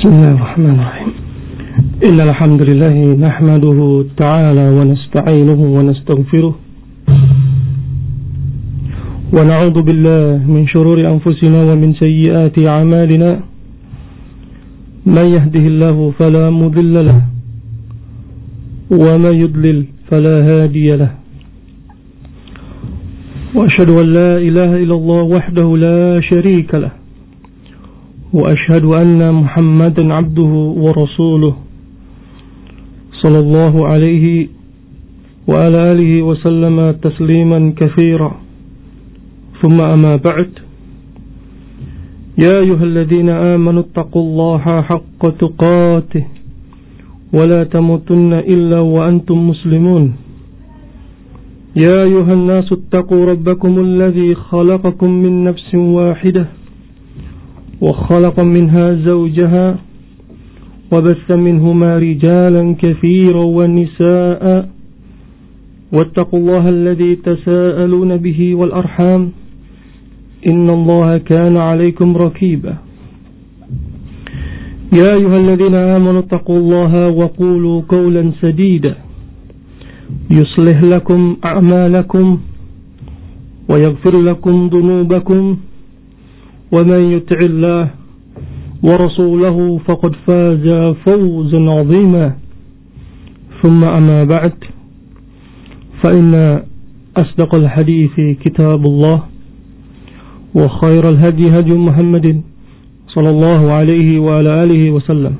Bismillahirrahmanirrahim. Innal hamdalillah nahmaduhu ta'ala wa nasta'inuhu wa nastaghfiruh wa na'udzu billahi min shururi anfusina wa min sayyiati a'malina. Man yahdihillahu fala mudilla lahu wa man yudlil fala hadiya lahu. Wa asyhadu an la ilaha illallah wahdahu la syarika lahu وأشهد أن محمدا عبده ورسوله صلى الله عليه وعلى آله وسلم تسليما كثيرا ثم أما بعد يا أيها الذين آمنوا اتقوا الله حق تقاته ولا تموتن إلا وأنتم مسلمون يا أيها الناس اتقوا ربكم الذي خلقكم من نفس واحدة وخلق منها زوجها وبث منهما رجالا كثيرا ونساء واتقوا الله الذي تساءلون به والأرحام إن الله كان عليكم رقيبا يا أيها الذين آمنوا اتقوا الله وقولوا قولا سديدا يصلح لكم أعمالكم ويغفر لكم ذنوبكم ومن يطع الله ورسوله فقد فاز فوزا عظيما ثم أما بعد فإن أصدق الحديث كتاب الله وخير الهدي هدي محمد صلى الله عليه وعلى آله وسلم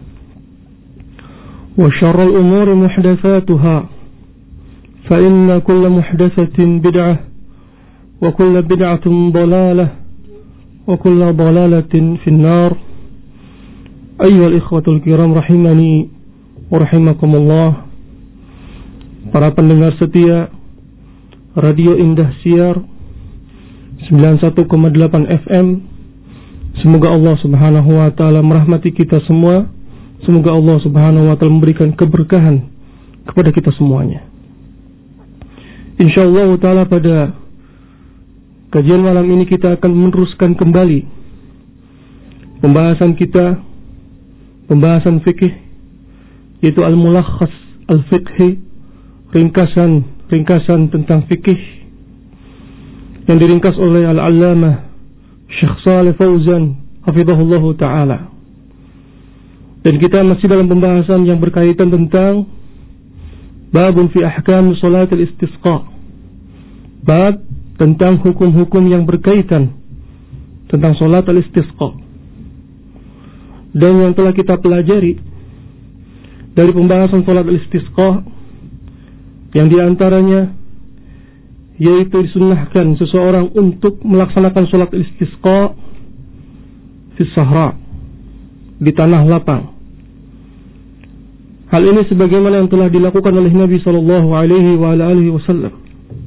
وشر الأمور محدثاتها فإن كل محدثة بدعة وكل بدعة ضلالة وكل ضلالة في النار. أيها الإخوة الكرام rahimani wa rahimakumullah. Para pendengar setia Radio Indah Siar 91,8 FM. Semoga Allah Subhanahu wa taala merahmati kita semua. Semoga Allah Subhanahu wa taala memberikan keberkahan kepada kita semuanya. Insyaallah taala pada kajian malam ini kita akan meneruskan kembali pembahasan kita, pembahasan fikih, yaitu al-mulakhas al-fiqhi, ringkasan tentang fikih yang diringkas oleh al-allamah Syekh Shalih Fauzan hafizahullahu ta'ala. Dan kita masih dalam pembahasan yang berkaitan tentang babun fi ahkam salatil istisqa, bab tentang hukum-hukum yang berkaitan tentang salat al-istisqa. Dan yang telah kita pelajari dari pembahasan salat al-istisqa, yang diantaranya yaitu disunnahkan seseorang untuk melaksanakan salat al-istisqa di sahra, di tanah lapang. Hal ini sebagaimana yang telah dilakukan oleh Nabi sallallahu alaihi wasallam.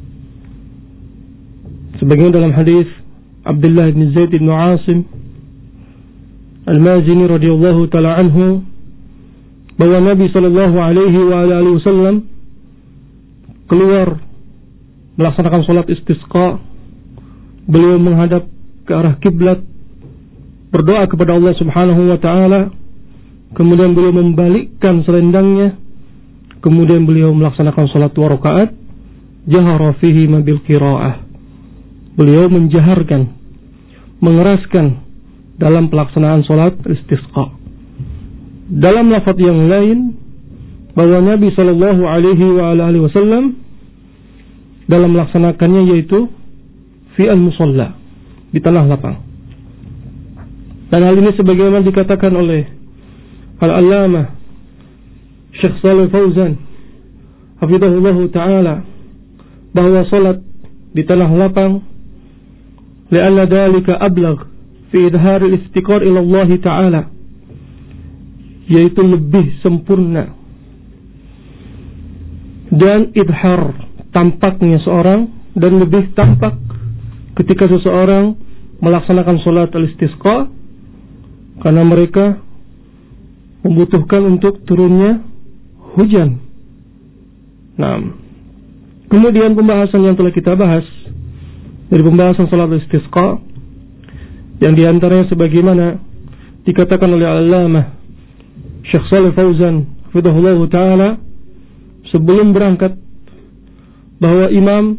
Sebagaimana dalam hadis Abdullah bin Zaid bin Asim Al-Mazini radhiyallahu taala anhu, bahwa Nabi sallallahu alaihi wasallam keluar melaksanakan salat istisqa. Beliau menghadap ke arah kiblat, berdoa kepada Allah Subhanahu wa taala, kemudian beliau membalikkan selendangnya, kemudian beliau melaksanakan salat 2 rakaat, jahara fihi bil qiraah. Beliau menjaharkan, mengeraskan dalam pelaksanaan salat istisqa. Dalam lafaz yang lain, bahwa Nabi sallallahu alaihi wasallam dalam melaksanakannya yaitu fi al-musalla, di tanah lapang. Dan hal ini sebagaimana dikatakan oleh al-allamah Syekh Shalih Fauzan hafizahullahu ta'ala, bahwa salat di tanah lapang لأن ذلك أبلغ في إظهار الافتقار إلى الله تعالى, yaitu lebih sempurna dan idhar tampaknya seorang, dan lebih tampak ketika seseorang melaksanakan salat al-istisqa, karena mereka membutuhkan untuk turunnya hujan. Nah, kemudian pembahasan yang telah kita bahas dari pembahasan salat istisqa, yang diantaranya sebagaimana dikatakan oleh Al-Allamah Syekh Shalih Fauzan hafizahullah taala sebelum berangkat bahwa imam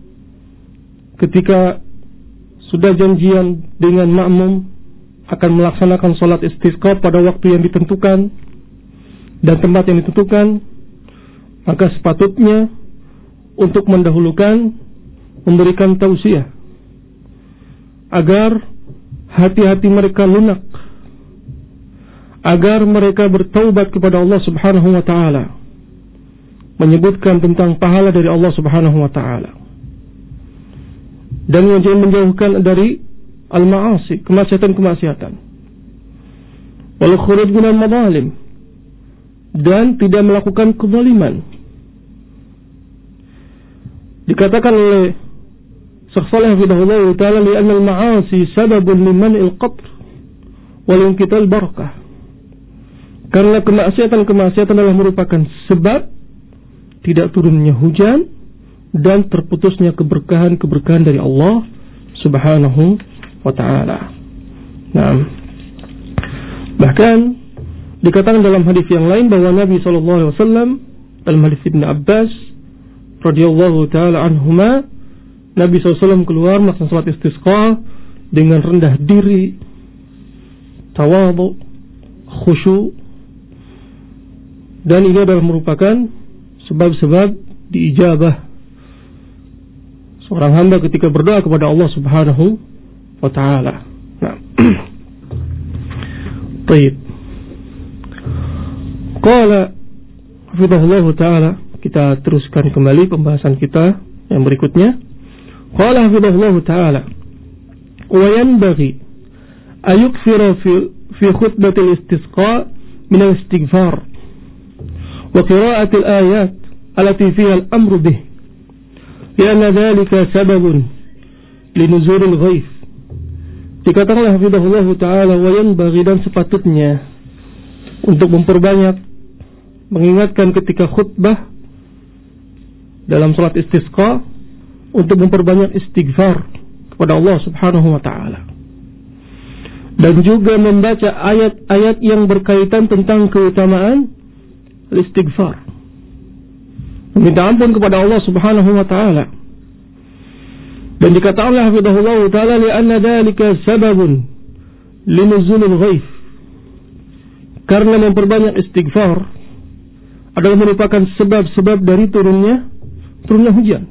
ketika sudah janjian dengan makmum akan melaksanakan salat istisqa pada waktu yang ditentukan dan tempat yang ditentukan, maka sepatutnya untuk mendahulukan memberikan tausiah agar hati-hati mereka lunak, agar mereka bertaubat kepada Allah Subhanahu wa taala, menyebutkan tentang pahala dari Allah Subhanahu wa taala, dan menjauhkan dari al-ma'asi, kemaksiatan-kemaksiatan, wal khuruj minal madzalim, dan tidak melakukan kezaliman. Dikatakan oleh Syekh Shalih hafizahullah taala, li'anna al-ma'asi sababun liman'il qatr wal inqital barakah. Karena kemaksiatan adalah merupakan sebab tidak turunnya hujan dan terputusnya keberkahan dari Allah Subhanahu wa taala. Nah, bahkan dikatakan dalam hadis yang lain bahwa Nabi sallallahu alaihi wasallam dalam hadis Ibnu Abbas radhiyallahu taala anhuma, Nabi SAW keluar melaksanakan salat istisqa dengan rendah diri, tawadhu, khusyuk, dan ini adalah merupakan sebab-sebab diijabah seorang hamba ketika berdoa kepada Allah Subhanahu wa taala. Nah. Baik. Qala hafizahullah taala, kita teruskan kembali pembahasan kita yang berikutnya. Qala hafizahullah taala, wa yanbaghi ayukthira fi khutbatil istisqa min al-istighfar wa qira'ati al-ayat allati fiha al-amru bih, lianna dhalika sababun linuzul al-ghaith. Dikatakan oleh hafizahullah taala, wa yanbaghi, dan sepatutnya untuk memperbanyak mengingatkan ketika khutbah dalam salat istisqa, untuk memperbanyak istighfar kepada Allah Subhanahu wa taala, dan juga membaca ayat-ayat yang berkaitan tentang keutamaan istighfar, meminta ampun kepada Allah Subhanahu wa taala. Dan dikatakan oleh hafizahullah taala, li'anna dzalika sababun linuzulil ghaith, karena memperbanyak istighfar adalah merupakan sebab-sebab dari turunnya hujan.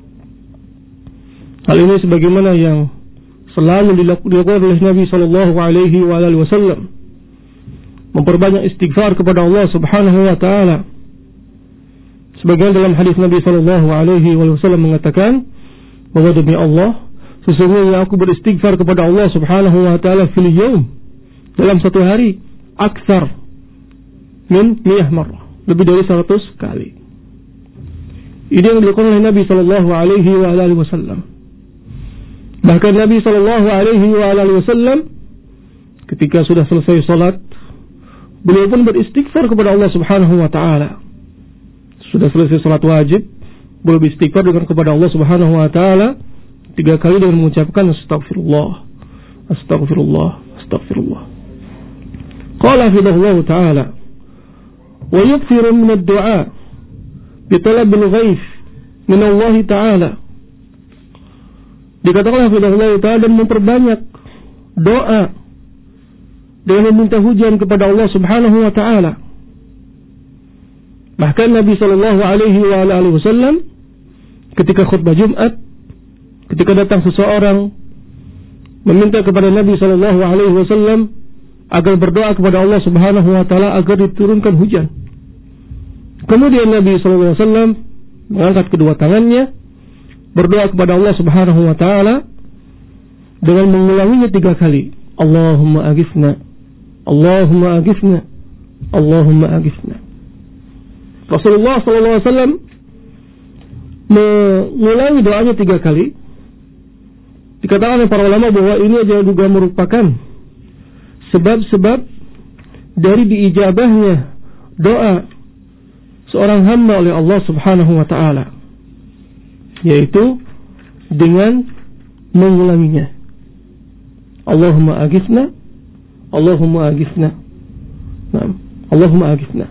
Hal ini sebagaimana yang selalu dilakukan oleh Nabi sallallahu alaihi wasallam, memperbanyak istighfar kepada Allah Subhanahu wa taala. Sebagian dalam hadis Nabi sallallahu alaihi wasallam mengatakan bahwa demi Allah, sesungguhnya aku beristighfar kepada Allah Subhanahu wa taala fil yaum, dalam satu hari, aktsar min 100 marrah, lebih dari 100 kali. Ini yang dilakukan oleh Nabi sallallahu alaihi wasallam. Bahkan Nabi sallallahu alaihi wasallam ketika sudah selesai salat, beliau pun beristighfar kepada Allah Subhanahu wa taala. Sudah selesai salat wajib, beliau beristighfar kepada Allah Subhanahu wa taala 3 kali dengan mengucapkan astaghfirullah, astaghfirullah, astaghfirullah. Qala hafizahullah taala, wa yukthiru min ad-du'a bi talabil ghaith min Allah taala. Dikatakan hafizahullah taala, dan memperbanyak doa dengan meminta hujan kepada Allah Subhanahu wa taala. Bahkan Nabi sallallahu alaihi wasallam ketika khutbah Jumat, ketika datang seseorang meminta kepada Nabi sallallahu alaihi wasallam agar berdoa kepada Allah Subhanahu wa taala agar diturunkan hujan. Kemudian Nabi sallallahu alaihi wasallam mengangkat kedua tangannya, berdoa kepada Allah Subhanahu wa taala dengan mengulanginya 3 kali. Allahumma aghithna, Allahumma aghithna, Allahumma aghithna. Rasulullah sallallahu alaihi wasallam mengulangi doanya 3 kali. Dikatakan oleh para ulama bahwa ini juga merupakan sebab-sebab dari diijabahnya doa seorang hamba oleh Allah Subhanahu wa taala, yaitu dengan mengulanginya. Allahumma aghithna, Allahumma aghithna. Nah, Allahumma aghithna.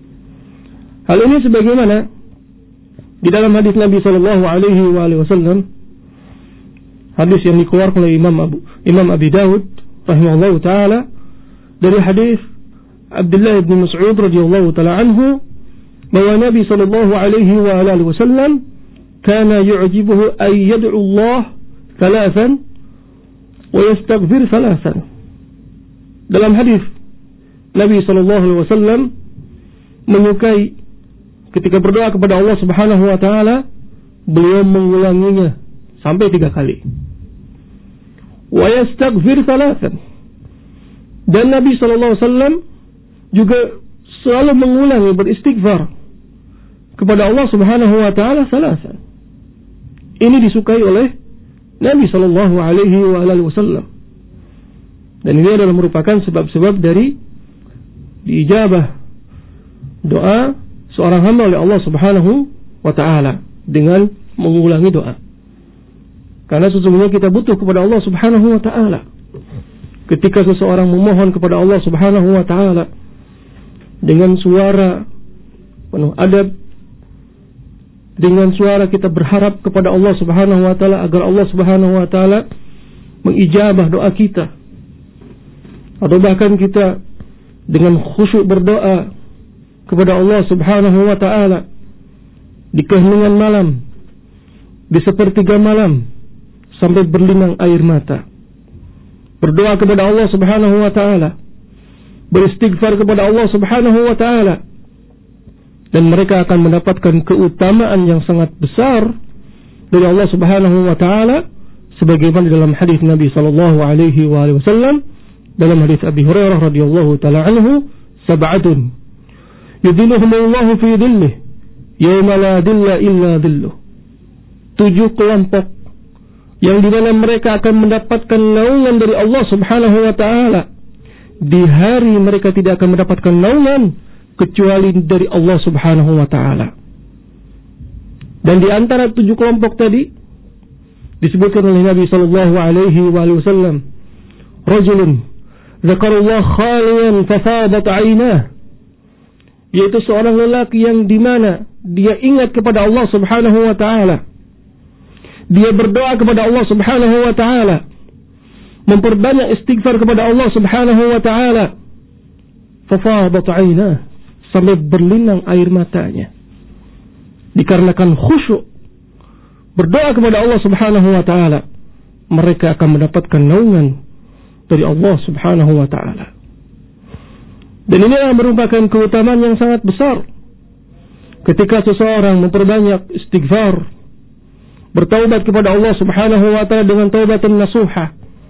Hal ini sebagaimana di dalam hadis Nabi sallallahu alaihi wasallam, hadis yang dikeluarkan oleh Imam Abi Dawud rahimahullahu taala dari hadis Abdullah bin Mas'ud radhiyallahu taala anhu, bahwa Nabi sallallahu alaihi wasallam kana yu'jibuhu ay yad'u Allah thalathan wa yastaghfir thalathan. Dalam hadis Nabi sallallahu alaihi wasallam menyukai ketika berdoa kepada Allah Subhanahu wa taala, beliau mengulanginya sampai 3 kali. Wa yastaghfir thalathan. Dan Nabi sallallahu alaihi wasallam juga selalu mengulangi beristighfar kepada Allah Subhanahu wa taala thalathan. Ini disukai oleh Nabi sallallahu alaihi wasallam. Dan ini adalah merupakan sebab-sebab dari diijabah doa seorang hamba oleh Allah Subhanahu wa taala dengan mengulangi doa. Karena sesungguhnya kita butuh kepada Allah Subhanahu wa taala. Ketika seseorang memohon kepada Allah Subhanahu wa taala dengan suara penuh adab, dengan suara kita berharap kepada Allah Subhanahu wa taala agar Allah Subhanahu wa taala mengijabah doa kita. Atau bahkan kita dengan khusyuk berdoa kepada Allah Subhanahu wa taala di keheningan malam, di sepertiga malam, sampai berlinang air mata. Berdoa kepada Allah Subhanahu wa taala, beristighfar kepada Allah Subhanahu wa taala, dan mereka akan mendapatkan keutamaan yang sangat besar dari Allah Subhanahu wa taala, sebagaimana dalam hadis Nabi sallallahu alaihi wasallam, dalam hadis Abi Hurairah radhiyallahu taala anhu, sab'atun yudhilluhumullahu fi dhillih yauma la dhilla illa dhilluh. 7 kelompok yang di mana mereka akan mendapatkan naungan dari Allah Subhanahu wa taala di hari mereka tidak akan mendapatkan naungan kecuali dari Allah Subhanahu wa taala. Dan di antara 7 kelompok tadi disebutkan oleh Nabi sallallahu alaihi wasallam, rajulun zakarullah khaliyan fafadat 'ainah, yaitu seorang lelaki yang di mana dia ingat kepada Allah Subhanahu wa taala. Dia berdoa kepada Allah Subhanahu wa taala, memperbanyak istighfar kepada Allah Subhanahu wa taala. Fafadat 'ainah, sampai berlinang air matanya. Dikarenakan khusyuk berdoa kepada Allah Subhanahu wa taala, mereka akan mendapatkan naungan dari Allah Subhanahu wa taala. Dan ini adalah merupakan keutamaan yang sangat besar ketika seseorang memperbanyak istighfar, bertaubat kepada Allah Subhanahu wa taala dengan taubatan nasuha,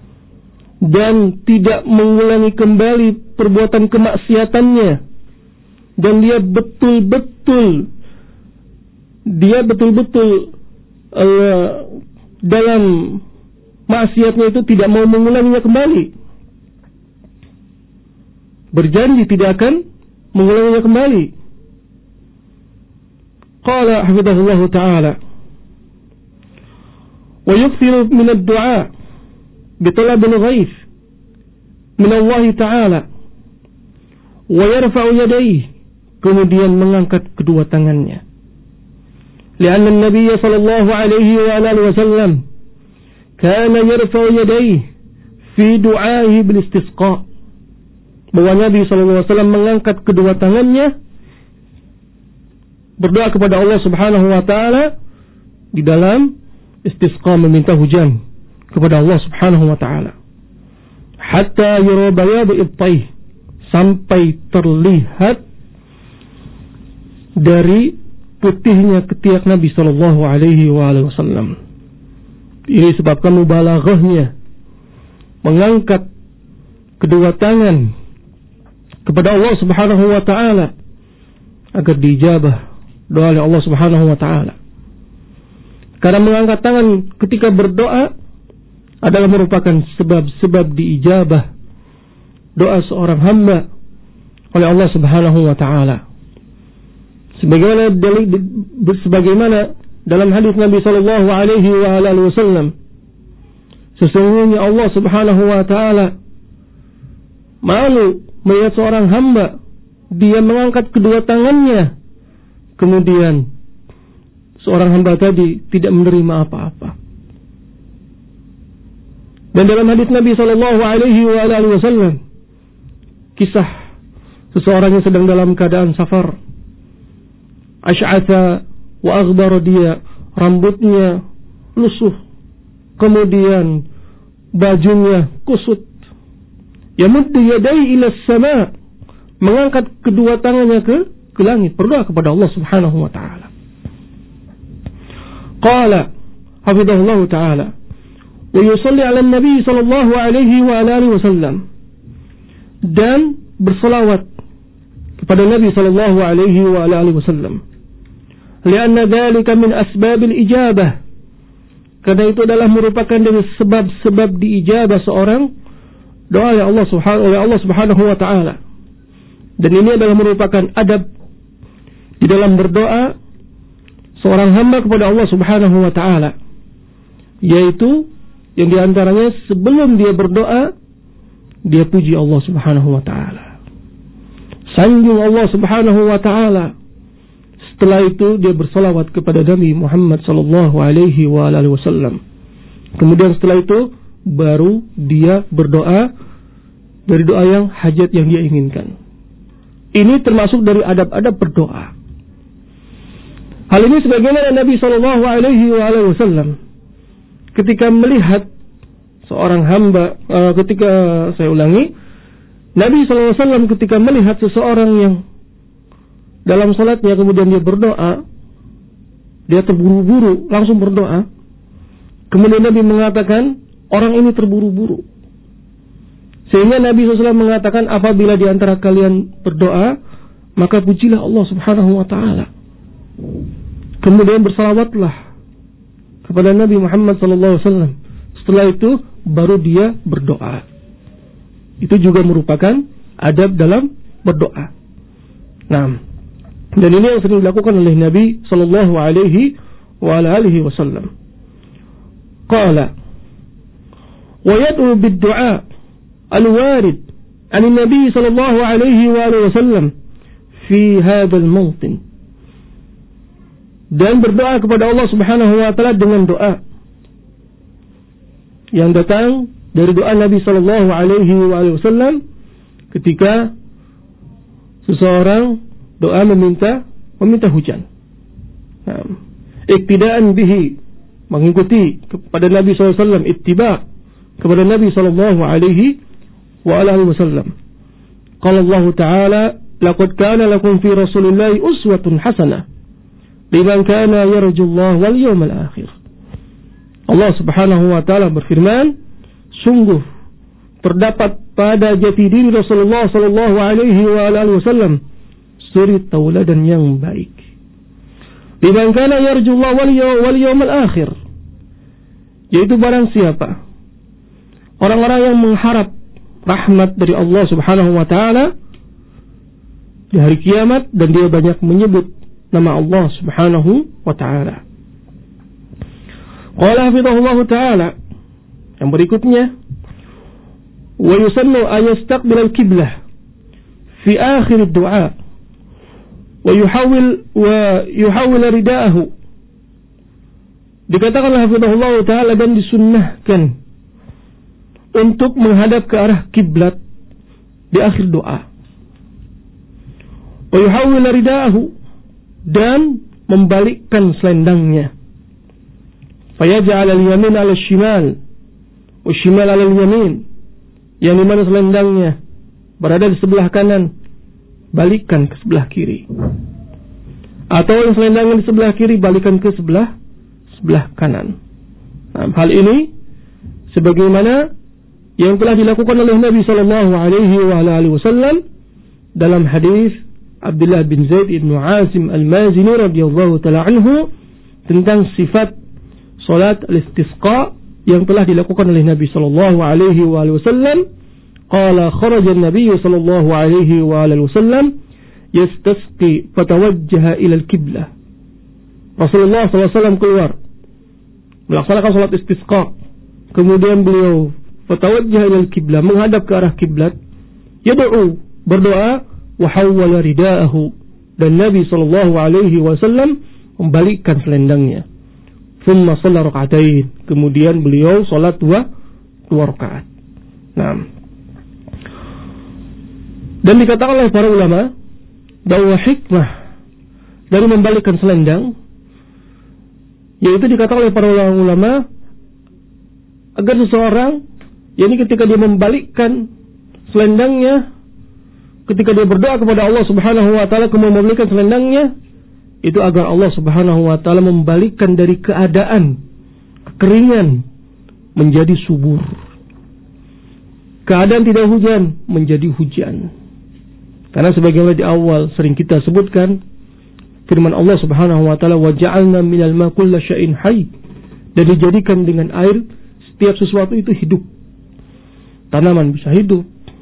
dan tidak mengulangi kembali perbuatan kemaksiatannya, dan dia betul-betul dalam maksiatnya itu tidak mau mengulanginya kembali, berjanji tidak akan mengulanginya kembali. Qala hafidhahullah ta'ala, wa yukthiru min ad-du'a bi talabil ghaith min Allah ta'ala wa yarfa'u yadayhi, kemudian mengangkat kedua tangannya. Lianna an-nabiy sallallahu alaihi wa alihi wasallam kana yarfa'u yadayhi fi du'aihi bil istisqa, bahwa Nabi sallallahu alaihi wasallam mengangkat kedua tangannya berdoa kepada Allah Subhanahu wa taala di dalam istisqa, meminta hujan kepada Allah Subhanahu wa taala, hatta yura bayad ibtayh, sampai terlihat dari putihnya ketiak Nabi sallallahu alaihi wasallam. Ini sebabkan mubalaghahnya mengangkat kedua tangan kepada Allah Subhanahu wa taala agar diijabah doa oleh Allah Subhanahu wa taala. Karena mengangkat tangan ketika berdoa adalah merupakan sebab-sebab diijabah doa seorang hamba oleh Allah Subhanahu wa taala. Sebagaimana dalam hadis Nabi sallallahu alaihi wasallam, sesungguhnya Allah Subhanahu wa taala malu melihat seorang hamba dia mengangkat kedua tangannya, kemudian seorang hamba tadi tidak menerima apa-apa. Dan dalam hadis Nabi sallallahu alaihi wasallam, kisah seseorang yang sedang dalam keadaan safar, asy'atha wa aghbara, dia rambutnya lusuh, kemudian bajunya kusut, yamuddu yadayhi ila as-sama', mengangkat kedua tangannya ke langit, berdoa kepada Allah Subhanahu wa taala. Qala hafidhahullah taala wa yusalli 'ala an-nabi sallallahu alaihi wa alihi wasallam, dan berselawat kepada Nabi sallallahu alaihi wa alihi wasallam. Lianna dzalika min asbabil ijabah, karena itu adalah merupakan dari sebab-sebab diijabah seorang doa oleh Allah Subhanahu wa taala. Dan ini adalah merupakan adab di dalam berdoa seorang hamba kepada Allah Subhanahu wa taala, yaitu yang diantaranya sebelum dia berdoa, dia puji Allah Subhanahu wa taala, sanjung Allah Subhanahu wa taala. Setelah itu dia bersalawat kepada Nabi Muhammad sallallahu alaihi wa alihi wasallam. Kemudian setelah itu baru dia berdoa dari doa yang hajat yang dia inginkan. Ini termasuk dari adab-adab berdoa. Hal ini sebagaimana Nabi sallallahu alaihi wa alihi wasallam ketika melihat seorang hamba, Nabi sallallahu alaihi wasallam ketika melihat seseorang yang dalam salatnya kemudian dia berdoa, dia terburu-buru langsung berdoa. Kemudian Nabi mengatakan, orang ini terburu-buru. Sehingga Nabi SAW mengatakan, apabila di antara kalian berdoa, maka pujilah Allah Subhanahu wa taala. Kemudian bersalawatlah kepada Nabi Muhammad SAW. Setelah itu baru dia berdoa. Itu juga merupakan adab dalam berdoa. Nah, dan ini yang sering dilakukan oleh Nabi sallallahu alaihi wa alihi wasallam. Qala wa yad'u bid-du'a al-warid 'an an-nabi sallallahu alaihi wa alihi wasallam fi hadzal mawtin. Dan berdoa kepada Allah Subhanahu wa taala dengan doa yang datang dari doa Nabi sallallahu alaihi wa alihi wasallam ketika seseorang doa meminta hujan. Iktidaan bihi, mengikuti kepada Nabi SAW, ittiba kepada Nabi sallallahu alaihi wa alihi wasallam. Qala Allah Ta'ala, laqad kana lakum fi Rasulillahi uswatun hasanah liman kana yarjullaha wal yawmal akhir. Allah Subhanahu wa taala berfirman, sungguh terdapat pada jati diri Rasulullah sallallahu alaihi wa alihi wasallam suri tauladan yang baik. Liman kana yarjullaha wal yawmal akhir, yaitu barang siapa orang-orang yang mengharap rahmat dari Allah Subhanahu wa taala di hari kiamat, dan dia banyak menyebut nama Allah Subhanahu wa taala. Qala hafizahullah taala, yang berikutnya, wa yusannu an yastaqbil al-qiblah fi akhir ad-du'a wa yuhawwil ridaahu. Dikatakan oleh hafizahullah taala, dan disunnahkan untuk menghadap ke arah kiblat di akhir doa. Wa yuhawwil ridaahu, dan membalikkan selendangnya. Fayaj'al al-yamin 'ala al-shimal wa shimal 'ala al-yamin, yang dimana selendangnya berada di sebelah kanan, balikkan ke sebelah kiri. Atau yang selendangnya di sebelah kiri, balikkan ke sebelah kanan. Nah, hal ini sebagaimana yang telah dilakukan oleh Nabi sallallahu alaihi wa alihi wasallam dalam hadis Abdullah bin Zaid ibn Asim al-Mazini radhiyallahu ta'ala anhu tentang sifat salat al-istisqa yang telah dilakukan oleh Nabi sallallahu alaihi wasallam. Qala kharaja an-nabiy sallallahu alaihi wasallam yastasqi fatawajjaha ila al-qiblah. Rasulullah sallallahu alaihi wasallam keluar melaksanakan salat istisqa. Kemudian beliau fatawajjaha ila al-qiblah, menghadap ke arah kiblat. Yad'u, berdoa, wa hawwala ridaahu, dan Nabi sallallahu alaihi wasallam membalikkan selendangnya. Thumma shalla rak'atain, kemudian beliau salat dua rakaat. Nah, dan dikatakan oleh para ulama bahwa hikmah dari membalikkan selendang, yaitu dikatakan oleh para ulama agar seseorang, yakni ketika dia membalikkan selendangnya, ketika dia berdoa kepada Allah Subhanahu wa taala kemudian membalikkan selendangnya, itu agar Allah Subhanahu wa taala membalikkan dari keadaan kekeringan menjadi subur, keadaan tidak hujan menjadi hujan. Karena sebagaimana di awal sering kita sebutkan firman Allah Subhanahu wa taala, wa ja'alna minal ma'i kulli syai'in hayy, dan dijadikan dengan air setiap sesuatu itu hidup. Tanaman bisa hidup,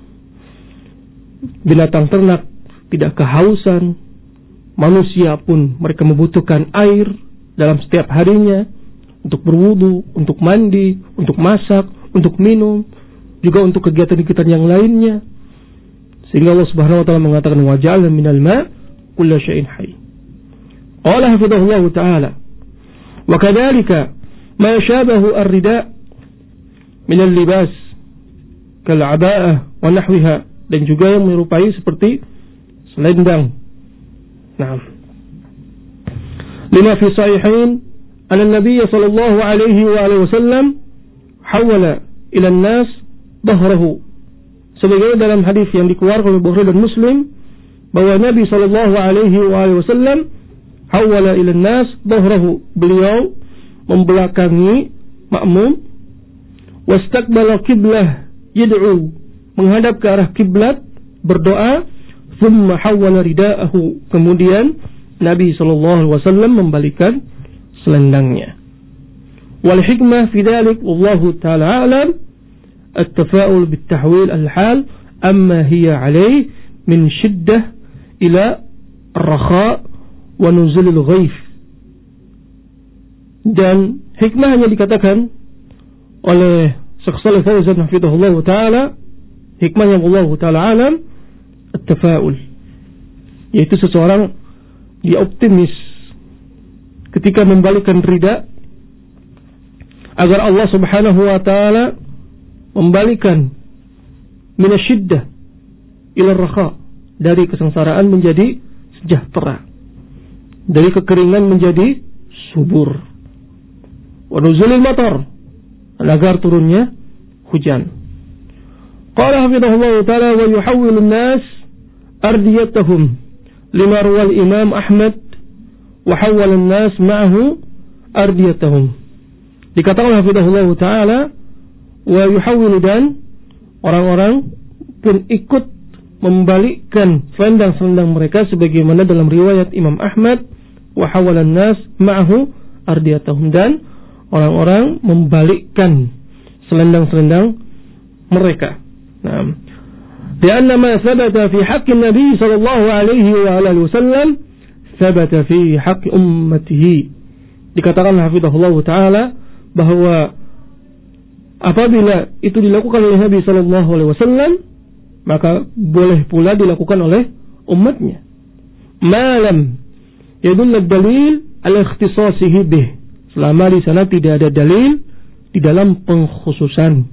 binatang ternak tidak kehausan, manusia pun mereka membutuhkan air dalam setiap harinya untuk berwudu, untuk mandi, untuk masak, untuk minum, juga untuk kegiatan-kegiatan yang lainnya. Sehingga Allah Subhanahu wa taala mengatakan wa ja'alna minal ma' kulli syai'in hayy. Qala hafidhahullah ta'ala, wa kadzalika ma shabahu ar-rida' min al-libas kal 'aba'ah wa nahwiha, dan juga yang menyerupai seperti selendang. Nah, lima fi sahihain anna Nabi sallallahu alaihi wasallam hawala ila an-nas dhahrahu, sebagaimana dalam hadis yang dikeluarkan oleh Bukhari dan Muslim bahwa Nabi sallallahu alaihi wasallam hawala ila an-nas dhahrahu, beliau membelakangi makmum, wastaqbala qiblah yad'u, menghadap ke arah kiblat berdoa, thumma hawwala ridaahu, kemudian Nabi sallallahu alaihi wasallam membalikkan selendangnya. Wal hikmah fi dzalik wallahu ta'ala a'lam at-tafa'ul bit-tahwil al-hal amma hiya alayhi min shiddah ila ar-rakha wa nuzul al-ghaif. Dan hikmahnya dikatakan oleh Syekh Shalih Fauzan hafizahullah taala, hikmahnya Allah taala alam, at-tafa'ul, yaitu seseorang dia optimis ketika membalikkan rida, agar Allah Subhanahu wa taala membalikkan minasyiddah ila rakha, dari kesengsaraan menjadi sejahtera, dari kekeringan menjadi subur, wa nuzulil matar, agar turunnya hujan. Qala hafidhahullah ta'ala wa yuhawwilu an-nas ardiyatahum lima rawal Imam Ahmad wa hawwala an-nas ma'ahu ardiyatahum. Dikatakan hafidhahullah ta'ala wa yuhawwilu, dan orang-orang pun ikut membalikkan selendang-selendang mereka sebagaimana dalam riwayat Imam Ahmad, wa hawwala an-nas ma'ahu ardiyatahum, dan orang-orang membalikkan selendang-selendang mereka. Nah, karena ma sabata fi haqqi Nabi sallallahu alaihi wa alihi wasallam sabata fi haqqi ummatihi. Dikatakan hafizahullah taala bahwa apabila itu dilakukan oleh Nabi sallallahu alaihi wasallam, maka boleh pula dilakukan oleh umatnya. Malam yadull dalil ala ikhtisasihi bih, selama di sana tidak ada dalil di dalam pengkhususan.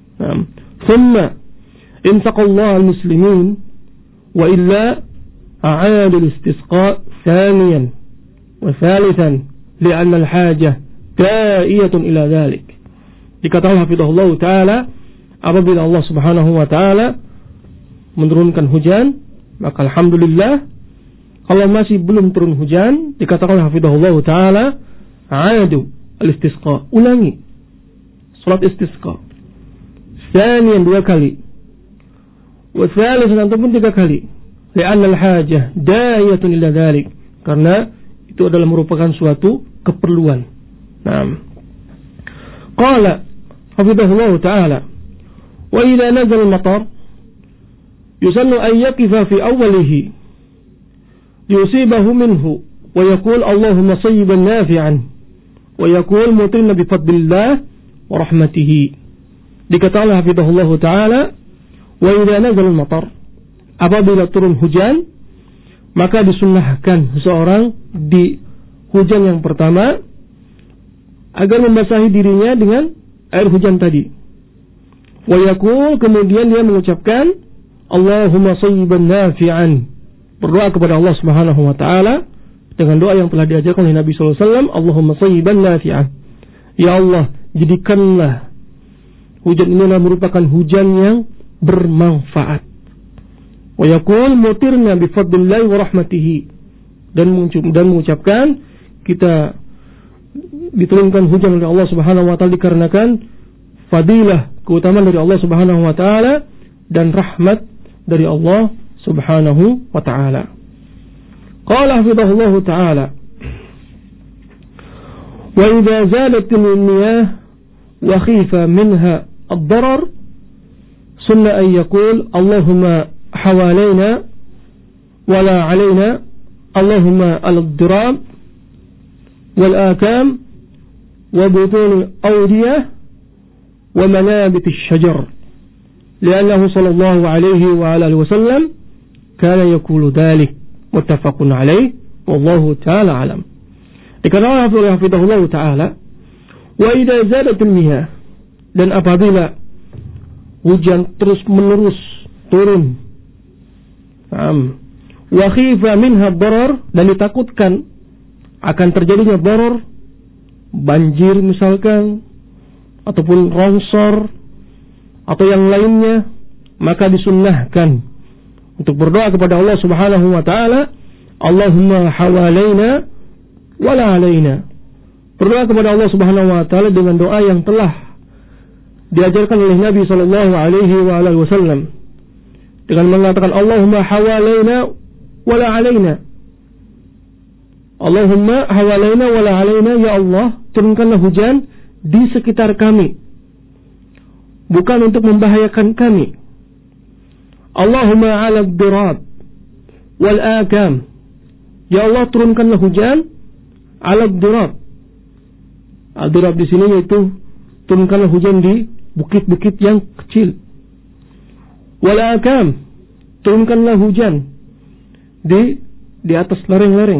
Thumma intaqallahu al-muslimin wa illa a'adu al-istisqa thaniyan wa thalithan li'anna al-hajah da'iyatun ila dhalik. Dikatakan hafizahullah ta'ala, apabila Allah Subhanahu wa ta'ala menurunkan hujan, maka alhamdulillah. Kalau masih belum turun hujan, dikatakan hafizahullah ta'ala, a'adu al-istisqa, ulangi salat istisqa, tsaniyan 2 kali, wa tsalisan ataupun 3 kali, li'anna al-hajah da'iyatun ila dhalik, karena itu adalah merupakan suatu keperluan. Naam. Qala hafizahullah ta'ala, wa idza nazala al-matar yusannu an yaqifa fi awwalihi liyusibahu minhu wa yaqul Allahumma sayyiban nafi'an wa yaqul mutirna bi fadlillah wa rahmatihi. Dikatakan hafizahullah ta'ala, wa idza nazala al-matar, apabila turun hujan, maka disunnahkan seseorang di hujan yang pertama agar membasahi dirinya dengan air hujan tadi. Wa yaqul, kemudian dia mengucapkan Allahumma shayyiban nafi'an, berdoa kepada Allah Subhanahu wa taala dengan doa yang telah diajarkan oleh Nabi sallallahu alaihi wasallam, Allahumma shayyiban nafi'an. Ya Allah, jadikanlah hujan ini merupakan hujan yang bermanfaat. Wa yaqul mutirna bi fadlillahi wa rahmatihi, dan mengucapkan kita diturunkan hujan oleh Allah Subhanahu wa taala dikarenakan fadilah, keutamaan dari Allah Subhanahu wa taala dan rahmat dari Allah Subhanahu wa taala. Qala hafizahullah taala, wa idza zalat al-miyah wa khifa minha ad-darar sunna an yaqul Allahumma حوالينا ولا علينا اللهم على الضراب والآكام وبطون الأودية ومنابت الشجر لأنه صلى الله عليه وعلى آله وسلم كان يقول ذلك متفق عليه والله تعالى أعلم. Dikatakan oleh hafizahullah taala, wa idza zadat al-miyah, dan apabila hujan terus menerus turun, wa khifa minha darar, dan ditakutkan akan terjadinya darar, banjir misalkan, ataupun longsor atau yang lainnya, maka disunnahkan untuk berdoa kepada Allah Subhanahu wa taala, Allahumma hawalaina wala alaina. Berdoa kepada Allah Subhanahu wa taala dengan doa yang telah diajarkan oleh Nabi sallallahu alaihi wasallam, dengan mengatakan Allahumma hawalaina wala alaina. Allahumma hawalaina wala alaina, ya Allah, turunkanlah hujan di sekitar kami, bukan untuk membahayakan kami. Allahumma ala ad-dirab wal akam, ya Allah, turunkanlah hujan ala ad-dirab. Ad-dirab di sini yaitu turunkanlah hujan di bukit-bukit yang kecil. Wal akam, turunkanlah hujan di atas lereng-lereng.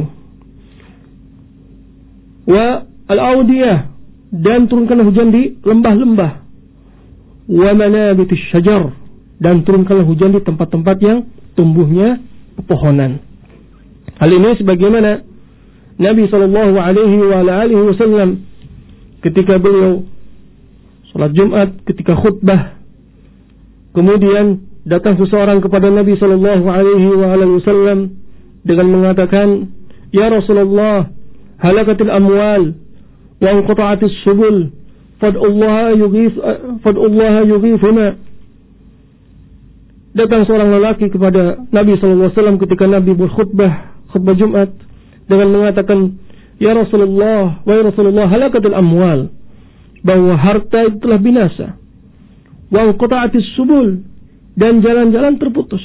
Wa al-audiyah, dan turunkanlah hujan di lembah-lembah. Wa manabitis syajar, dan turunkanlah hujan di tempat-tempat yang tumbuhnya pepohonan. Hal ini sebagaimana Nabi sallallahu alaihi wasallam ketika beliau salat Jumat, ketika khutbah, kemudian datang seseorang kepada Nabi sallallahu alaihi wasallam dengan mengatakan, "Ya Rasulullah, halakatil amwal wa inqata'atis subul, fad'ullaha yughithuna." Datang seorang lelaki kepada Nabi sallallahu alaihi wasallam ketika Nabi berkhutbah, khutbah Jumat, dengan mengatakan, "Ya Rasulullah, wahai Rasulullah, halakatil amwal," bahwa harta itu telah binasa, wa inqata'atis subul, dan jalan-jalan terputus.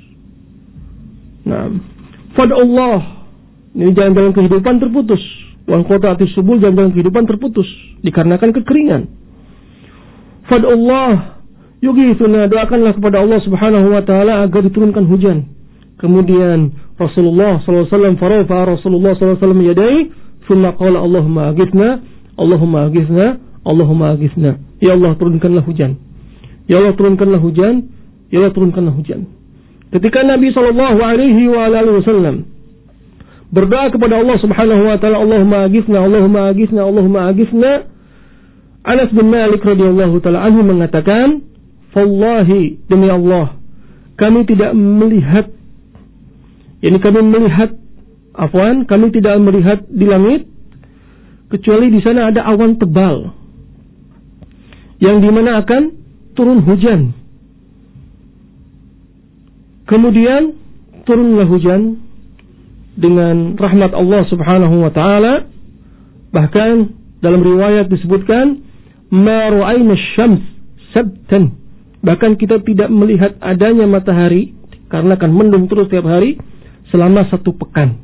Nah, fad'ullah, ini jalan-jalan kehidupan terputus. Wa inqata'atis subul, jalan-jalan kehidupan terputus dikarenakan kekeringan. Fad'ullah yughithuna, doakanlah kepada Allah Subhanahu wa taala agar diturunkan hujan. Kemudian Rasulullah sallallahu alaihi wasallam farafa Rasulullah sallallahu alaihi wasallam yadayhi, thumma qala Allahumma aghithna, Allahumma aghithna, Allahumma aghithna. Ya Allah, turunkanlah hujan. Ya Allah, turunkanlah hujan. Ya Allah, turunkanlah hujan. Ketika Nabi sallallahu alaihi wasallam berdoa kepada Allah Subhanahu wa taala, Allahumma aghithna, Allahumma aghithna, Allahumma aghithna, Anas bin Malik radhiyallahu taala anhu mengatakan, "Wallahi, demi Allah, kami tidak melihat, kami tidak melihat di langit kecuali di sana ada awan tebal yang dimana akan turun hujan. Kemudian turunlah hujan dengan rahmat Allah Subhanahu wa taala. Bahkan dalam riwayat disebutkan, ma ra'ayna asy-syams sabtan, bahkan kita tidak melihat adanya matahari karena akan mendung terus setiap hari selama satu pekan.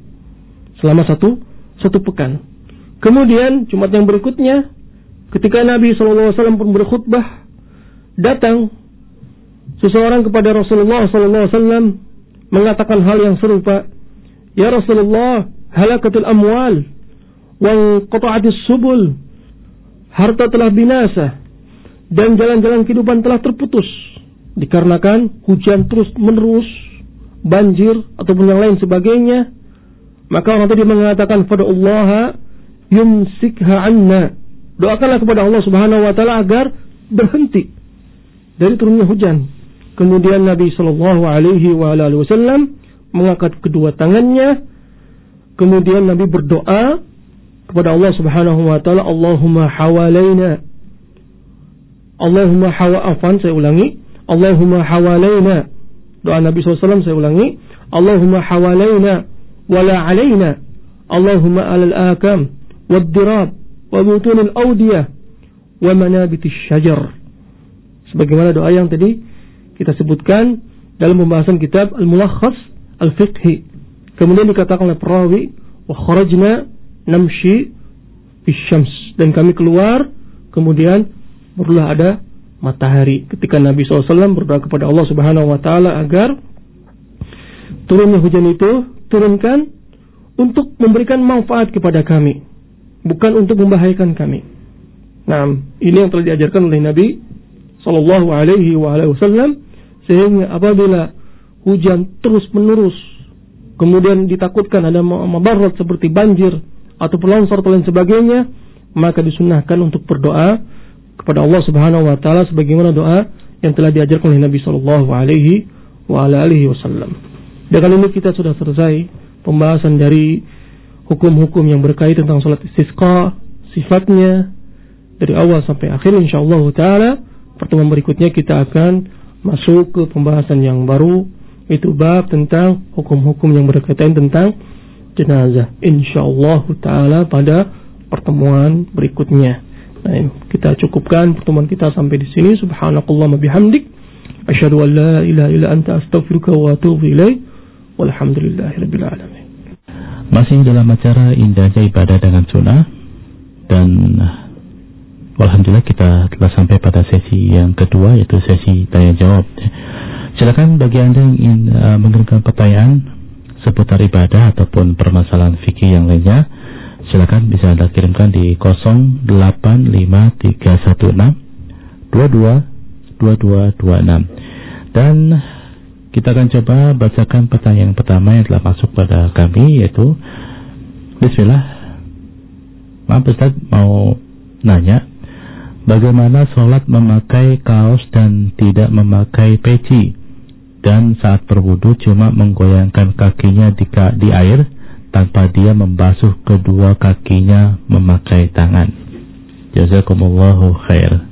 Kemudian Jumat yang berikutnya, ketika Nabi SAW pun berkhutbah, datang seseorang kepada Rasulullah SAW mengatakan hal yang serupa, "Ya Rasulullah, halakatul amwal wa qata'atis subul." Harta telah binasa dan jalan-jalan kehidupan telah terputus dikarenakan hujan terus-menerus, banjir ataupun yang lain sebagainya. Maka orang tadi mengatakan, "Fad'ullaha yumsikha 'anna." Doakanlah kepada Allah Subhanahu wa taala agar berhenti dari turunnya hujan. Kemudian Nabi sallallahu alaihi wasallam mengangkat kedua tangannya. Kemudian Nabi berdoa kepada Allah Subhanahu wa taala, "Allahumma hawalaina." Allahumma saya ulangi. Allahumma hawalaina. Doa Nabi SAW saya ulangi. Allahumma hawalaina wala alaina. Allahumma alal akam wad dirab wa butunil awdiyah wa manabitis syajar. Sebagaimana doa yang tadi kita sebutkan dalam pembahasan kitab Al-Mulakhas Al-Fiqhi. Kemudian dikatakan oleh perawi, wa kharajna namshi bisyams, dan kami keluar, kemudian barulah ada matahari. Ketika Nabi SAW berdoa kepada Allah Subhanahu wa taala agar turunnya hujan itu turunkan untuk memberikan manfaat kepada kami, bukan untuk membahayakan kami. Nah, ini yang telah diajarkan oleh Nabi sallallahu alaihi wasallam, sehingga apabila hujan terus-menerus kemudian ditakutkan ada madarat seperti banjir ataupun longsor dan lain sebagainya, maka disunnahkan untuk berdoa kepada Allah Subhanahu wa taala sebagaimana doa yang telah diajarkan oleh Nabi sallallahu alaihi wasallam. Dengan ini kita sudah selesai pembahasan dari hukum-hukum yang berkaitan tentang salat istisqa, sifatnya dari awal sampai akhir. Insyaallah taala pertemuan berikutnya kita akan masuk ke pembahasan yang baru, itu bab tentang hukum-hukum yang berkaitan tentang jenazah. Insyaallah taala pada pertemuan berikutnya. Nah, kita cukupkan pertemuan kita sampai di sini. Subhanakallahumma bihamdik, asyhadu an la ilaha illa anta, astaghfiruka wa atubu ilaik. Walhamdulillahirabbil alamin. Masih dalam acara indahnya ibadah dengan sunnah, dan alhamdulillah kita telah sampai pada sesi yang kedua, yaitu sesi tanya jawab. Silakan bagi Anda yang ingin mengirimkan pertanyaan seputar ibadah ataupun permasalahan fikih yang lainnya, silakan bisa Anda kirimkan di 085316222226, dan kita akan coba bacakan pertanyaan pertama yang telah masuk pada kami, yaitu bismillah. Maaf Ustaz, mau nanya, bagaimana sholat memakai kaos dan tidak memakai peci, dan saat berwudu cuma menggoyangkan kakinya di air tanpa dia membasuh kedua kakinya memakai tangan. Jazakumullahu khair.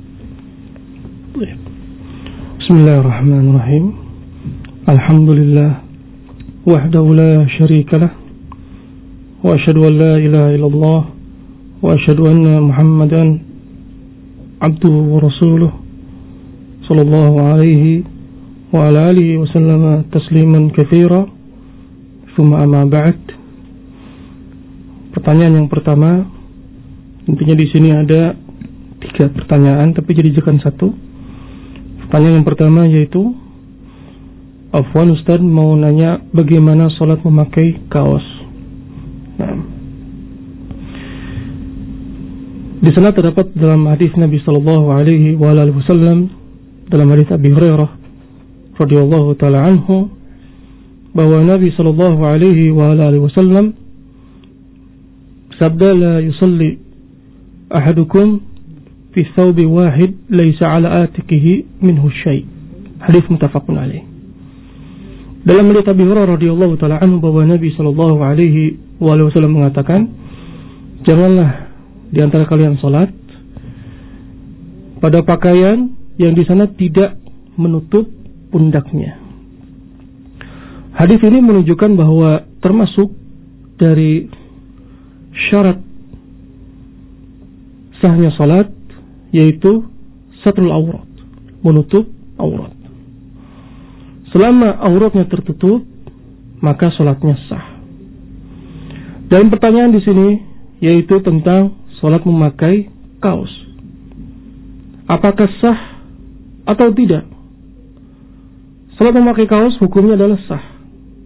Bismillahirrahmanirrahim. Alhamdulillah wahdahu la syarika lah, wa asyhadu an la ilaha illallah, wa asyhadu anna Muhammadan abduhu wa rasuluh, sallallahu alaihi wa ala alihi wa sallama tasliman katsira. Tsumma amma ba'd. Pertanyaan yang pertama, intinya di sini ada 3 pertanyaan tapi dijadikan satu. Pertanyaan yang pertama yaitu, Afwan Ustaz, mau nanya bagaimana sholat memakai kaos. Nah, di sana terdapat dalam hadis Nabi sallallahu alaihi wasallam, dalam hadis Abi Hurairah radhiyallahu taala anhu, bahwa Nabi sallallahu alaihi wasallam sabda, la yusalli ahadukum fi thawbi wahid laysa ala atikihi minhu syai'. Hadis muttafaqun alaih. Dalam hadis Abi Hurairah radhiyallahu taala anhu bahwa Nabi sallallahu alaihi wasallam mengatakan, janganlah di antara kalian salat pada pakaian yang di sana tidak menutup pundaknya. Hadis ini menunjukkan bahwa termasuk dari syarat sahnya salat yaitu satrul aurat, menutup aurat. Selama auratnya tertutup, maka salatnya sah. Dan pertanyaan di sini yaitu tentang salat memakai kaos. Apakah sah atau tidak? Salat memakai kaos hukumnya adalah sah.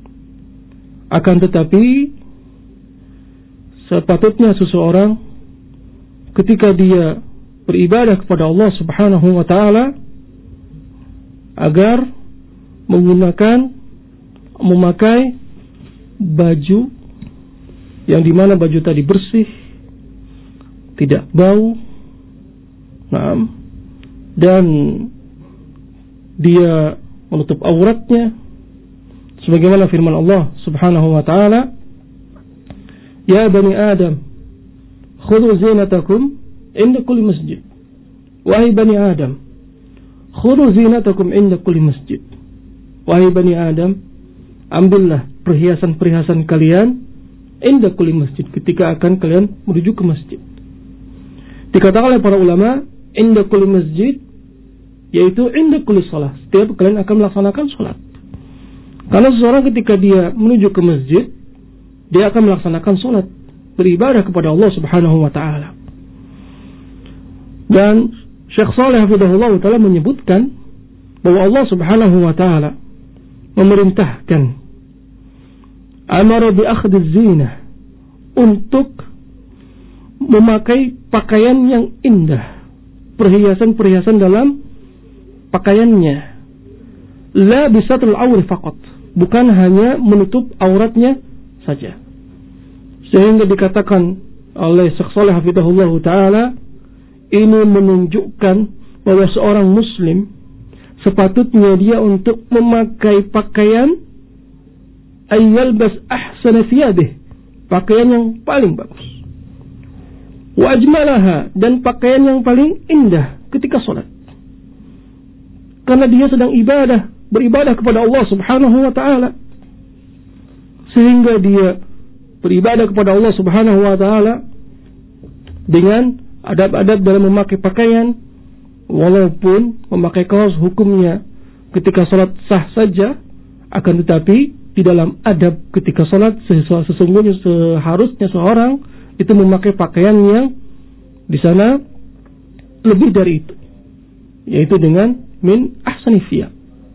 Akan tetapi sepatutnya seseorang ketika dia beribadah kepada Allah Subhanahu wa taala agar memakai baju yang dimana baju tadi bersih, tidak bau, dan dia menutup auratnya sebagaimana firman Allah Subhanahu wa taala, "Ya bani Adam, khudhu zinatakum inda kulli masjid." Wahai bani Adam, khudhu zinatakum inda kulli masjid. Wahai bani Adam, ambillah perhiasan-perhiasan kalian inda kulli masjid, ketika akan kalian menuju ke masjid. Dikatakan oleh para ulama, inda kulli masjid yaitu inda kulli salat, setiap kalian akan melaksanakan salat. Karena seseorang ketika dia menuju ke masjid, dia akan melaksanakan salat, beribadah kepada Allah Subhanahu wa taala. Dan Syekh Shalih hafizahullah taala menyebutkan bahwa Allah Subhanahu wa taala memerintahkan amara bi akhdhi zinah, untuk memakai pakaian yang indah, perhiasan-perhiasan dalam pakaiannya. La bisatul awri faqat, bukan hanya menutup auratnya saja. Sehingga dikatakan oleh Syekh Shalih hafizahullah taala, ini menunjukkan bahwa seorang muslim sepatutnya dia untuk memakai pakaian ayyalbas ahsana thiyabih, pakaian yang paling bagus, wa ajmalaha, dan pakaian yang paling indah ketika salat. Karena dia sedang beribadah kepada Allah Subhanahu wa taala. Sehingga dia beribadah kepada Allah Subhanahu wa taala dengan adab-adab dalam memakai pakaian, walaupun memakai kaos hukumnya ketika salat sah saja, akan tetapi di dalam adab ketika salat sesungguhnya seharusnya seorang itu memakai pakaian yang di sana lebih dari itu, yaitu dengan min ahsani thiyab.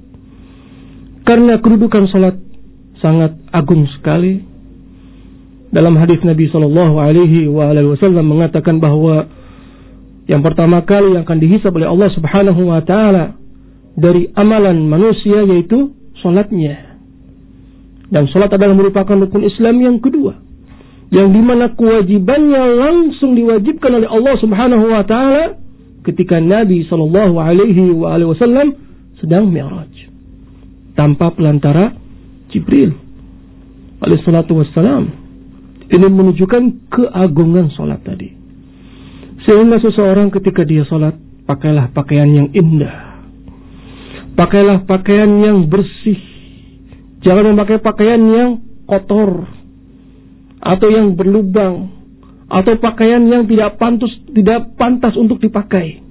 Karena kedudukan salat sangat agung sekali. Dalam hadis Nabi sallallahu alaihi wasallam mengatakan bahwa yang pertama kali yang akan dihisab oleh Allah Subhanahu wa taala dari amalan manusia yaitu salatnya. Dan salat adalah merupakan rukun Islam yang kedua, yang dimana kewajibannya langsung diwajibkan oleh Allah Subhanahu wa taala ketika Nabi sallallahu alaihi wasallam sedang Mi'raj tanpa pelantara Jibril alaihi salatu wassalam. Ini menunjukkan keagungan salat tadi. Sehingga seseorang ketika dia salat, pakailah pakaian yang indah, pakailah pakaian yang bersih. Jangan memakai pakaian yang kotor atau yang berlubang atau pakaian yang tidak pantas untuk dipakai.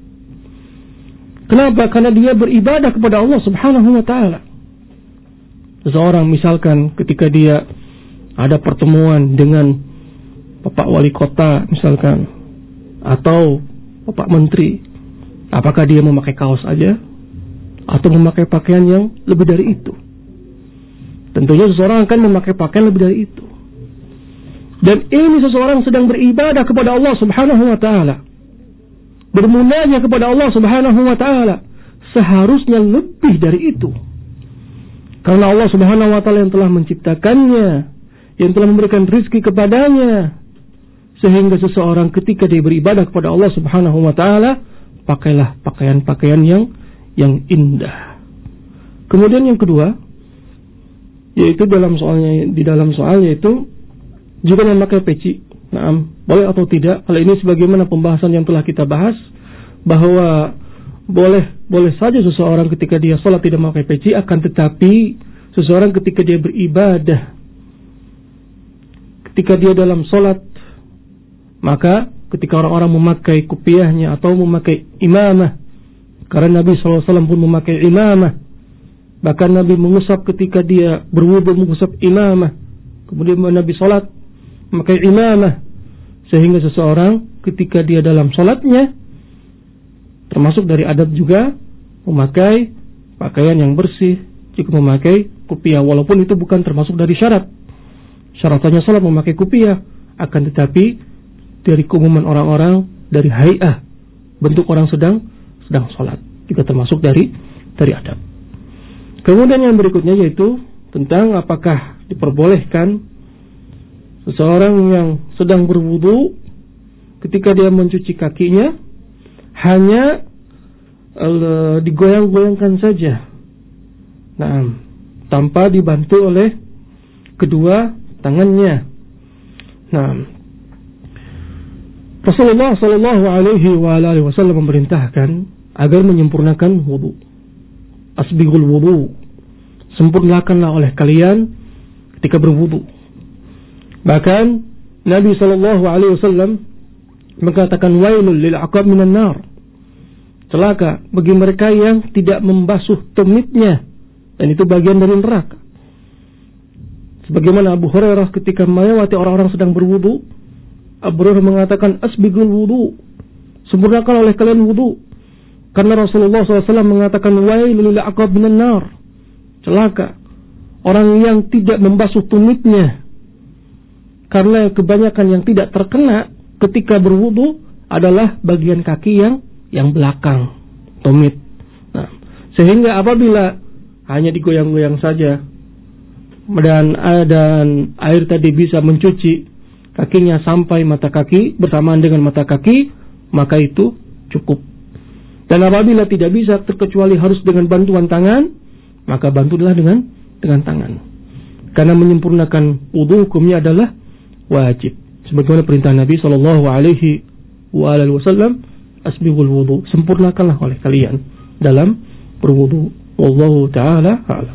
Kenapa? Karena dia beribadah kepada Allah Subhanahu wa taala. Seseorang misalkan ketika dia ada pertemuan dengan Bapak Wali Kota misalkan, atau Bapak Menteri, apakah dia memakai kaos aja atau memakai pakaian yang lebih dari itu? Tentunya seseorang akan memakai pakaian lebih dari itu. Dan ini seseorang sedang beribadah kepada Allah Subhanahu wa taala, bermunajat kepada Allah Subhanahu wa taala, seharusnya lebih dari itu. Karena Allah Subhanahu wa taala yang telah menciptakannya, yang telah memberikan rezeki kepadanya, sehingga seseorang ketika dia beribadah kepada Allah Subhanahu wa taala, pakailah pakaian-pakaian yang indah. Kemudian yang kedua, yaitu di dalam soalnya itu juga memakai peci. Boleh atau tidak? Hal ini sebagaimana pembahasan yang telah kita bahas, bahwa boleh saja seseorang ketika dia salat tidak memakai peci, akan tetapi seseorang ketika dia beribadah, ketika dia dalam salat, maka ketika orang-orang memakai kupiahnya atau memakai imamah, karena Nabi SAW pun memakai imamah, bahkan Nabi mengusap ketika dia berwudu, mengusap imamah, kemudian Nabi salat memakai imamah, sehingga seseorang ketika dia dalam salatnya, termasuk dari adab juga memakai pakaian yang bersih, jika memakai kupiah, walaupun itu bukan termasuk dari syarat. syaratannya sholat memakai kupiah, akan tetapi dari keumuman orang-orang, dari hay'ah, bentuk orang sedang sholat, juga termasuk dari adab. Kemudian yang berikutnya yaitu tentang apakah diperbolehkan seseorang yang sedang berwudu ketika dia mencuci kakinya hanya digoyang-goyangkan saja, tanpa dibantu oleh kedua tangannya. Rasulullah sallallahu alaihi wasallam memerintahkan agar menyempurnakan wudu. Asbighul wudu, sempurnakanlah oleh kalian ketika berwudu. Bahkan Nabi sallallahu alaihi wasallam mengatakan wailul lil aqab minan nar, celaka bagi mereka yang tidak membasuh tumitnya, dan itu bagian dari neraka. Sebagaimana Abu Hurairah ketika melewati orang-orang sedang berwudu, Abu Hurairah mengatakan asbighul wudu, sempurnakan oleh kalian wudu, karena Rasulullah SAW mengatakan wailul lil aqab minan nar, celaka orang yang tidak membasuh tumitnya, karena kebanyakan yang tidak terkena ketika berwudu adalah bagian kaki yang belakang, tumit. Sehingga apabila hanya digoyang-goyang saja dan air tadi bisa mencuci kakinya sampai mata kaki bersamaan dengan mata kaki, maka itu cukup. Dan apabila tidak bisa terkecuali harus dengan bantuan tangan, maka bantulah dengan tangan. Karena menyempurnakan wudu hukumnya adalah wajib. Sebagaimana perintah Nabi sallallahu alaihi wasallam, asbighul wudu, sempurnakanlah oleh kalian dalam berwudu. Wallahu taala a'lam.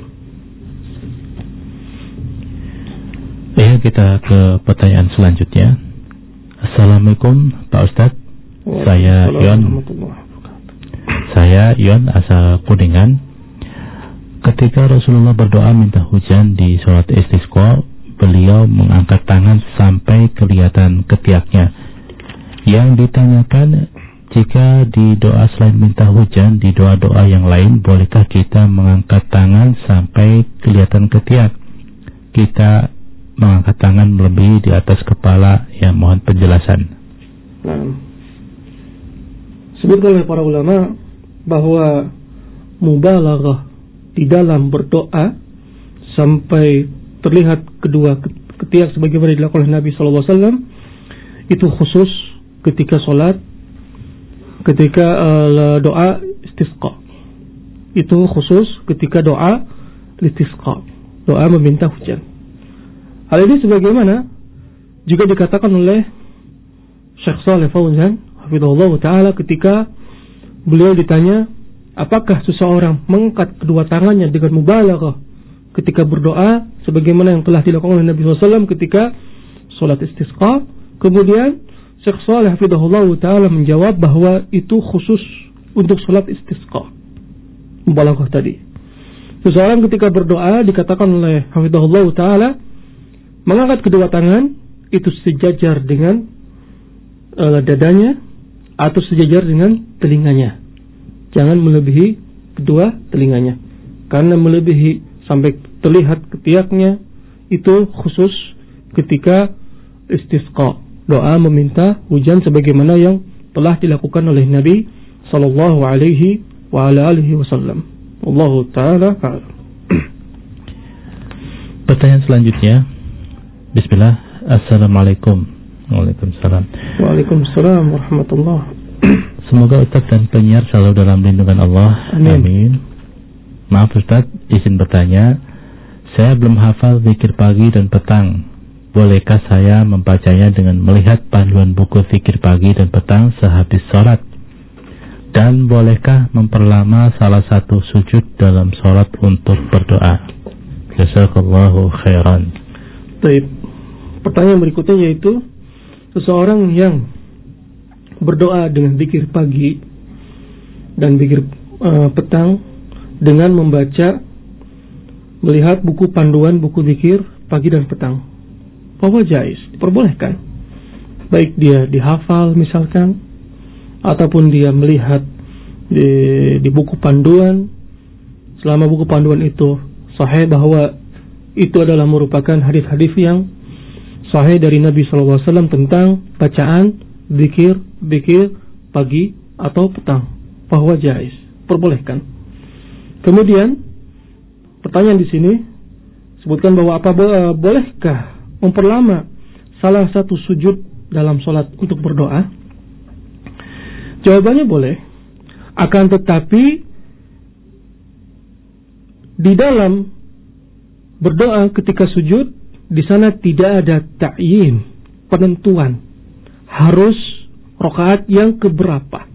Ya, kita ke pertanyaan selanjutnya. Assalamualaikum Pak Ustadz. Saya Yon asal Kuningan. Ketika Rasulullah berdoa minta hujan di sholat istisqa, beliau mengangkat tangan sampai kelihatan ketiaknya. Yang ditanyakan, jika di doa selain minta hujan, di doa-doa yang lain, bolehkah kita mengangkat tangan sampai kelihatan ketiak? Kita mengangkat tangan melebihi di atas kepala. Ya, mohon penjelasan. Sebutkan oleh para ulama bahwa mubalaghah di dalam berdoa sampai terlihat kedua ketiak sebagaimana dilakukan oleh Nabi SAW, itu khusus ketika sholat, ketika doa istisqa. Itu khusus ketika doa istisqa, doa meminta hujan. Hal ini sebagaimana juga dikatakan oleh Syekh Shalih Fauzan hafizahullah ta'ala ketika beliau ditanya apakah seseorang mengangkat kedua tangannya dengan mubalaghah ketika berdoa sebagaimana yang telah dilakukan oleh Nabi SAW ketika sholat istisqa. Kemudian Syekh Shalih hafizahullah ta'ala menjawab bahwa itu khusus untuk sholat istisqa, mubalaghah tadi. Seseorang ketika berdoa dikatakan oleh hafizahullah ta'ala mengangkat kedua tangan itu sejajar dengan dadanya atau sejajar dengan telinganya. Jangan melebihi kedua telinganya, karena melebihi sampai terlihat ketiaknya itu khusus ketika istisqa, doa meminta hujan sebagaimana yang telah dilakukan oleh Nabi sallallahu alaihi wasallam. Wallahu taala a'lam. Pertanyaan selanjutnya. Bismillah. Assalamualaikum. Waalaikumsalam. Waalaikumsalam warahmatullah. Semoga Ustaz dan penyiar selalu dalam lindungan Allah. Amin. Maaf Ustaz, izin bertanya. Saya belum hafal zikir pagi dan petang. Bolehkah saya membacanya dengan melihat panduan buku zikir pagi dan petang sehabis sholat? Dan bolehkah memperlama salah satu sujud dalam sholat untuk berdoa? Jazakallahu khairan. Baik. Pertanyaan berikutnya yaitu seseorang yang berdoa dengan zikir pagi dan zikir petang dengan membaca, melihat buku panduan buku zikir pagi dan petang, bahwa jaiz, diperbolehkan. Baik dia dihafal misalkan, ataupun dia melihat di buku panduan, selama buku panduan itu sahih bahwa itu adalah merupakan hadis-hadis yang sahih dari Nabi SAW tentang bacaan zikir pagi atau petang, bahwa jaiz, perbolehkan. Kemudian pertanyaan di sini sebutkan bahwa bolehkah memperlama salah satu sujud dalam sholat untuk berdoa? Jawabannya boleh, akan tetapi di dalam berdoa ketika sujud, di sana tidak ada ta'yin, penentuan harus rakaat yang keberapa.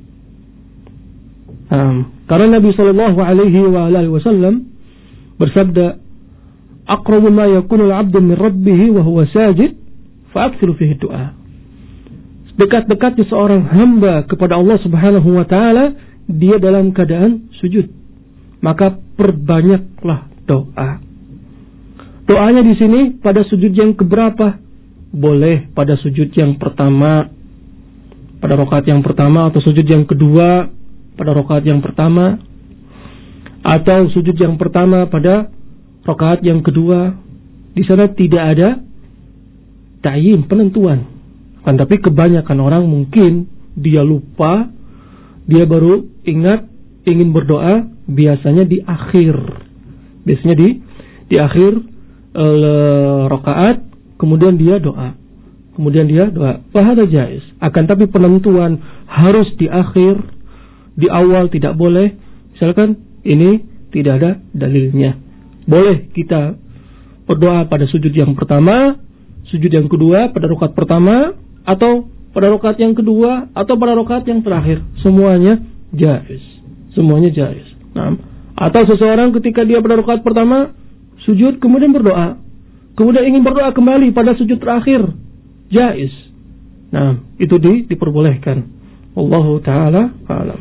Karena Nabi sallallahu alaihi wasallam bersabda, "Aqrabu ma yakunu al-'abdu min rabbih wa huwa sajid, fa'akthiru fihi du'a." Dekat-dekatnya seorang hamba kepada Allah Subhanahu wa taala dia dalam keadaan sujud, maka perbanyaklah doa. Doanya di sini pada sujud yang keberapa? Boleh pada sujud yang pertama, pada rakaat yang pertama, atau sujud yang kedua pada rakaat yang pertama, atau sujud yang pertama pada rakaat yang kedua. Di sana tidak ada ta'yin, penentuan. Tapi kebanyakan orang mungkin dia lupa, dia baru ingat ingin berdoa biasanya di akhir. Biasanya di akhir rakaat, kemudian dia doa. Fahada jaiz. Akan tapi penentuan harus di akhir, di awal tidak boleh. Misalkan ini tidak ada dalilnya. Boleh kita berdoa pada sujud yang pertama, sujud yang kedua pada rakaat pertama, atau pada rakaat yang kedua, atau pada rakaat yang terakhir. Semuanya jaiz. Nah, atau seseorang ketika dia pada rakaat pertama sujud kemudian berdoa, kemudian ingin berdoa kembali pada sujud terakhir, jaiz. Nah, itu diperbolehkan. Wallahu taala a'lam.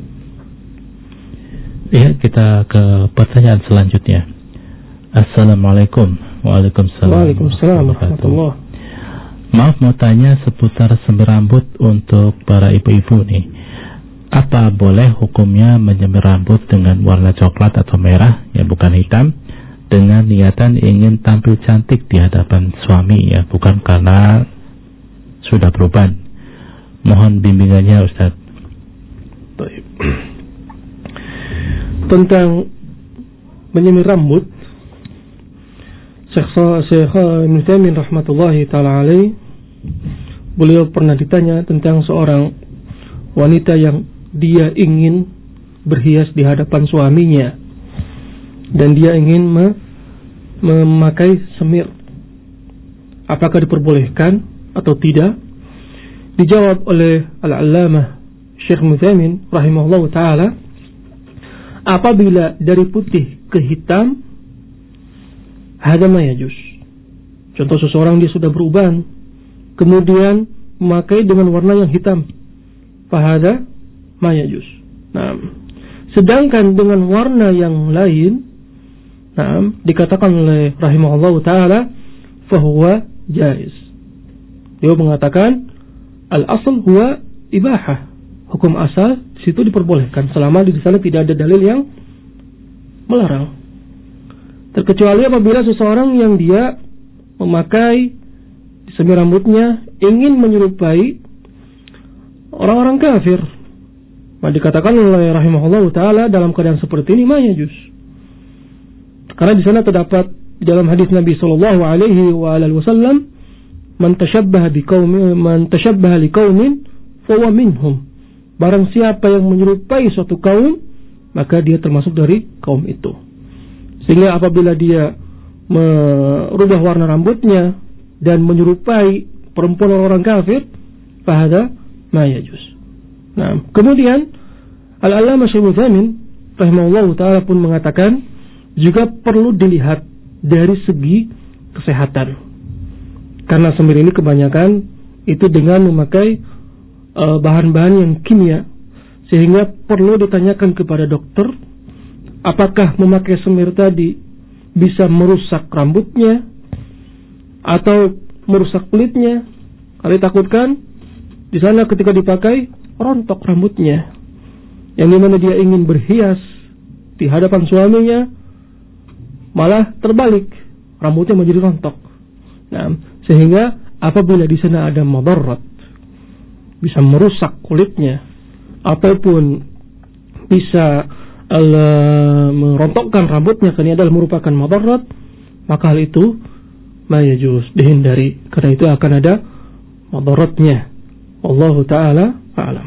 Ya, kita ke pertanyaan selanjutnya. Assalamualaikum. Waalaikumsalam warahmatullahi. Maaf, mau tanya seputar semir rambut untuk para ibu-ibu nih. Apa boleh hukumnya menyemir rambut dengan warna coklat atau merah, ya bukan hitam, dengan niatan ingin tampil cantik di hadapan suami, ya bukan karena sudah beruban? Mohon bimbingannya, Ustaz. Tentang menyemir rambut, Syekh Ibnu Taimiyah rahmatullahi taala alaih, beliau pernah ditanya tentang seorang wanita yang dia ingin berhias di hadapan suaminya dan dia ingin memakai semir, apakah diperbolehkan atau tidak? Dijawab oleh Al-Allamah Syekh Ibnu Taimiyah rahimahullahu taala, apabila dari putih ke hitam, hada ma yajuz. Contoh seseorang dia sudah beruban, kemudian memakai dengan warna yang hitam, fahada ma yajuz. Nah, sedangkan dengan warna yang lain, nah, dikatakan oleh rahimahullahu taala fahuwa jaiz. Dia mengatakan al-asl huwa ibahah. Hukum asal di situ diperbolehkan selama di sana tidak ada dalil yang melarang. Terkecuali apabila seseorang yang dia memakai semir rambutnya ingin menyerupai orang-orang kafir, maka dikatakan oleh rahimahullahu taala dalam keadaan seperti ini ma yajuz. Karena di sana terdapat di dalam hadis Nabi sallallahu alaihi wasallam, man tashabbaha liqaumin fahuwa minhum. Barang siapa yang menyerupai suatu kaum, maka dia termasuk dari kaum itu. Sehingga apabila dia merubah warna rambutnya dan menyerupai perempuan orang kafir, fahada ma yajuz. Nah, kemudian Al-Allamah Syekh Ibnu Taimiyah rahimahullahu taala pun mengatakan juga perlu dilihat dari segi kesehatan. Karena semir ini kebanyakan itu dengan memakai bahan-bahan yang kimia, sehingga perlu ditanyakan kepada dokter apakah memakai semir tadi bisa merusak rambutnya atau merusak kulitnya. Kalau ditakutkan di sana ketika dipakai rontok rambutnya, yang dimana dia ingin berhias di hadapan suaminya malah terbalik, rambutnya menjadi rontok. Nah, Sehingga apabila di sana ada madarat, bisa merusak kulitnya, ataupun bisa merontokkan rambutnya, karena ini adalah merupakan madarat, maka hal itu ma yajuz, dihindari, karena itu akan ada madaratnya. Wallahu ta'ala a'lam.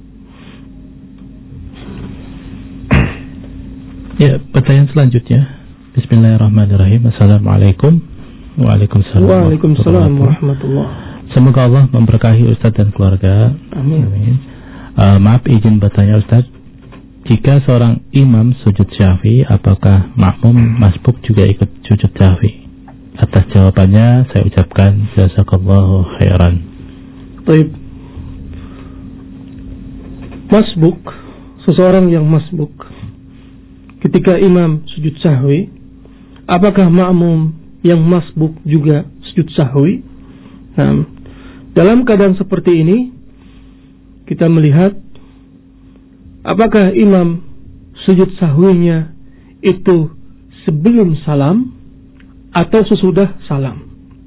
Ya, pertanyaan selanjutnya. Bismillahirrahmanirrahim. Assalamualaikum. Waalaikumsalam warahmatullahi. Semoga Allah memberkahi Ustaz dan keluarga. Amin. Maaf, izin bertanya Ustaz, jika seorang imam sujud sahwi, apakah makmum masbuk juga ikut sujud sahwi? Atas jawabannya saya ucapkan jazakallahu khairan. Baik. Masbuk, seseorang yang masbuk ketika imam sujud sahwi, apakah makmum yang masbuk juga sujud sahwi? Nah, dalam keadaan seperti ini kita melihat apakah imam sujud sahwinya itu sebelum salam atau sesudah salam.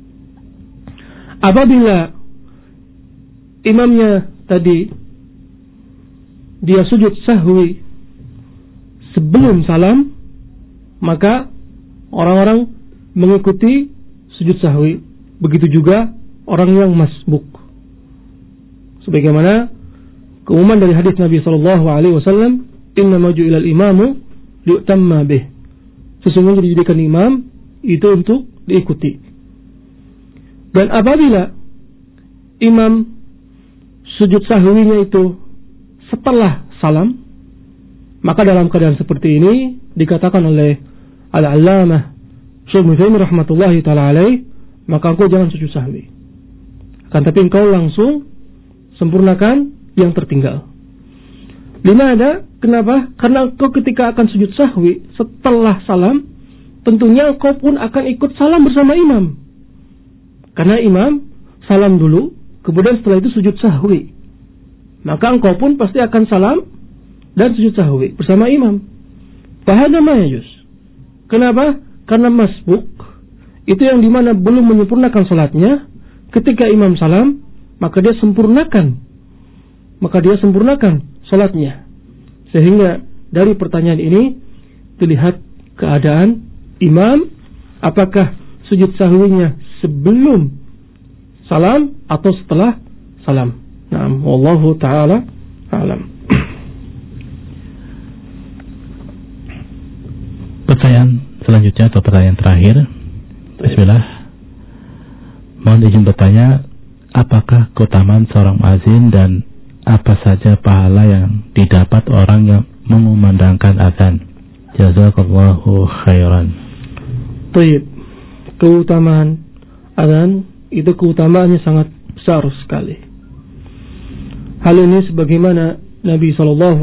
Apabila imamnya tadi dia sujud sahwi sebelum salam, maka orang-orang mengikuti sujud sahwi. Begitu juga orang yang masbuk. Sebagaimana keumuman dari hadis Nabi SAW, innama ju'ilal imamu liutamma bih. Sesungguhnya dijadikan imam itu untuk diikuti. Dan apabila imam sujud sahwinya itu setelah salam, maka dalam keadaan seperti ini dikatakan oleh Al-Allamah Syekh Muhammad rahmatullahi ta'ala alaih, maka engkau jangan sujud sahwi, akan tapi engkau langsung sempurnakan yang tertinggal. Dimana? Kenapa? Karena engkau ketika akan sujud sahwi setelah salam, tentunya engkau pun akan ikut salam bersama imam. Karena imam salam dulu, kemudian setelah itu sujud sahwi, maka engkau pun pasti akan salam dan sujud sahwi bersama imam. Fahadha ma yajuz. Kenapa? Karena masbuk itu yang dimana belum menyempurnakan salatnya. Ketika imam salam, maka dia sempurnakan salatnya. Sehingga dari pertanyaan ini dilihat keadaan imam, apakah sujud sahwinya sebelum salam atau setelah salam. Naam, wallahu ta'ala a'lam. Pertanyaan selanjutnya atau pertanyaan terakhir. Bismillah. Mohon izin bertanya, apakah keutamaan seorang muadzin dan apa saja pahala yang didapat orang yang mengumandangkan azan? Jazakallahu khairan. Baik. Keutamaan azan itu keutamaannya sangat besar sekali. Hal ini sebagaimana Nabi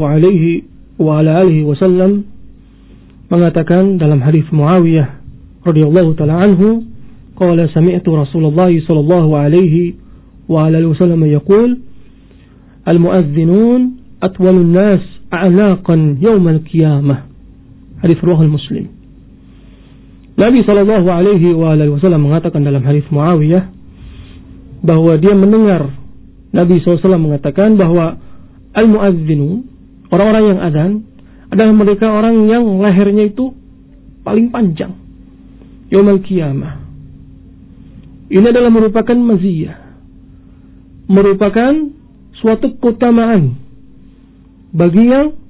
SAW mengatakan dalam hadis Muawiyah radhiyallahu taala anhu, qala sami'tu Rasulullah sallallahu alaihi wa alihi wasallam yaqul al-muadhdhinun atwalun nas a'naqan yawm al-qiyamah. Hadis riwayat Muslim. Nabi sallallahu alaihi wa alihi wasallam mengatakan dalam hadis Muawiyah bahwa dia mendengar Nabi SAW mengatakan bahwa al-muadzinun, orang-orang yang azan, adalah mereka orang yang lehernya itu paling panjang yaumul qiyamah. Ini adalah merupakan maziyah, merupakan suatu keutamaan bagi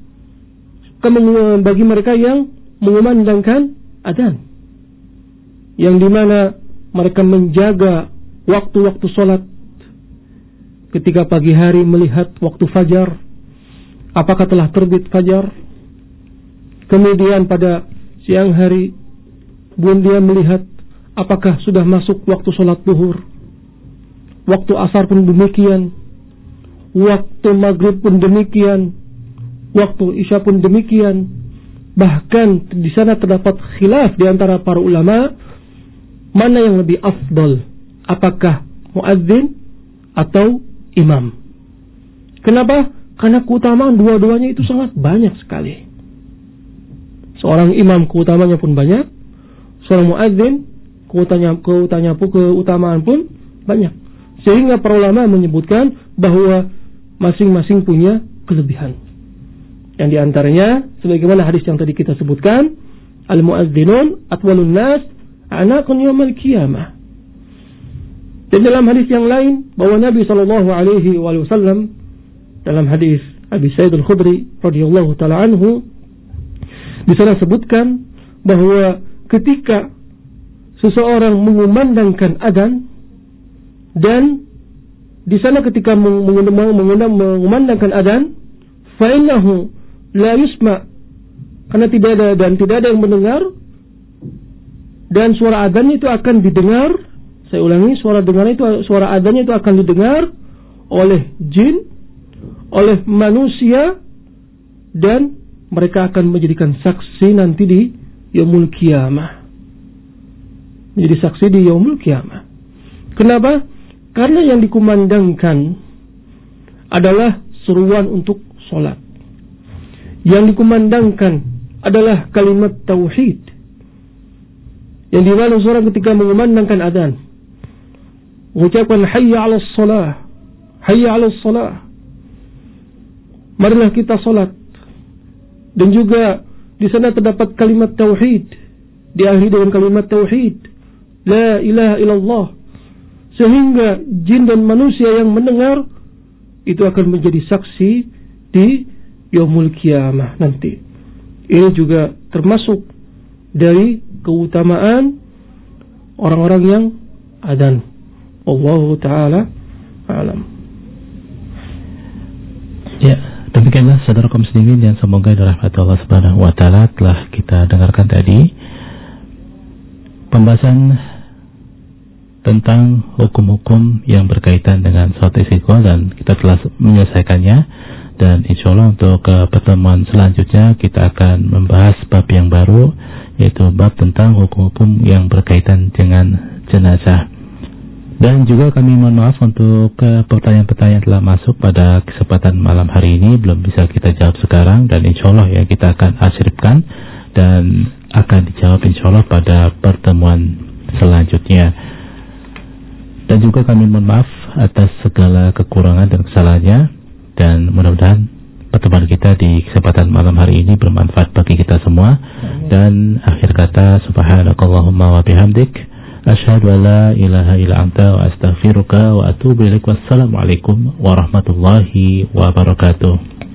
mereka yang mengumandangkan azan, yang dimana mereka menjaga waktu-waktu sholat. Ketika pagi hari melihat waktu fajar, apakah telah terbit fajar. Kemudian pada siang hari pun dia melihat apakah sudah masuk waktu sholat duhur. Waktu asar pun demikian, waktu maghrib pun demikian, waktu isya pun demikian. Bahkan di sana terdapat khilaf di antara para ulama, mana yang lebih afdal, apakah muadzin atau imam. Kenapa? Karena keutamaan dua-duanya itu sangat banyak sekali. Seorang imam keutamanya pun banyak, seorang muadzin keutamaan pun banyak. Sehingga para ulama menyebutkan bahwa masing-masing punya kelebihan. Yang diantaranya, sebagaimana hadis yang tadi kita sebutkan, al-mu'adzinun atwalun nas anaqun yawmal qiyamah. Dan dalam hadis yang lain, bahwa Nabi SAW dalam hadis Abi Sa'id Al-Khudri radhiyallahu ta'ala anhu, di sana sebutkan bahwa ketika seseorang mengumandangkan adzan, dan di sana ketika mengumandangkan adzan, fa innahu la yusma, karena tidak ada yang mendengar, dan suara adzannya itu akan didengar. Saya ulangi, suara adzannya itu akan didengar oleh jin, oleh manusia, dan mereka akan menjadikan saksi nanti di yaumul qiyamah. Menjadi saksi di yaumul qiyamah. Kenapa? Karena yang dikumandangkan adalah seruan untuk sholat. Yang dikumandangkan adalah kalimat tauhid. Yang dimana seorang ketika mengumandangkan adzan mengucapkan hayya 'alas shalah, hayya 'alas shalah, marilah kita sholat. Dan juga di sana terdapat kalimat tauhid, diakhiri dengan kalimat tauhid, la ilaha illallah, sehingga jin dan manusia yang mendengar itu akan menjadi saksi di yaumul qiyamah nanti. Ini juga termasuk dari keutamaan orang-orang yang adzan. Wallahu ta'ala a'lam. Ya, demikianlah saudara kaum muslimin yang semoga dirahmati Allah Subhanahu wa taala, telah kita dengarkan tadi pembahasan tentang hukum-hukum yang berkaitan dengan sholat istiqomah, dan kita telah menyelesaikannya. Dan insya Allah untuk pertemuan selanjutnya kita akan membahas bab yang baru, yaitu bab tentang hukum-hukum yang berkaitan dengan jenazah. Dan juga kami mohon maaf untuk pertanyaan-pertanyaan yang telah masuk pada kesempatan malam hari ini belum bisa kita jawab sekarang, dan insya Allah ya kita akan arsipkan dan akan dijawab insya Allah pada pertemuan selanjutnya. Dan juga kami mohon maaf atas segala kekurangan dan kesalahannya, dan mudah-mudahan pertemuan kita di kesempatan malam hari ini bermanfaat bagi kita semua. Dan akhir kata, subhanakallahumma wa bihamdik, asyhadu an la ilaha illa anta wa astaghfiruka wa atubu ilaik. Wassalamualaikum warahmatullahi wabarakatuh.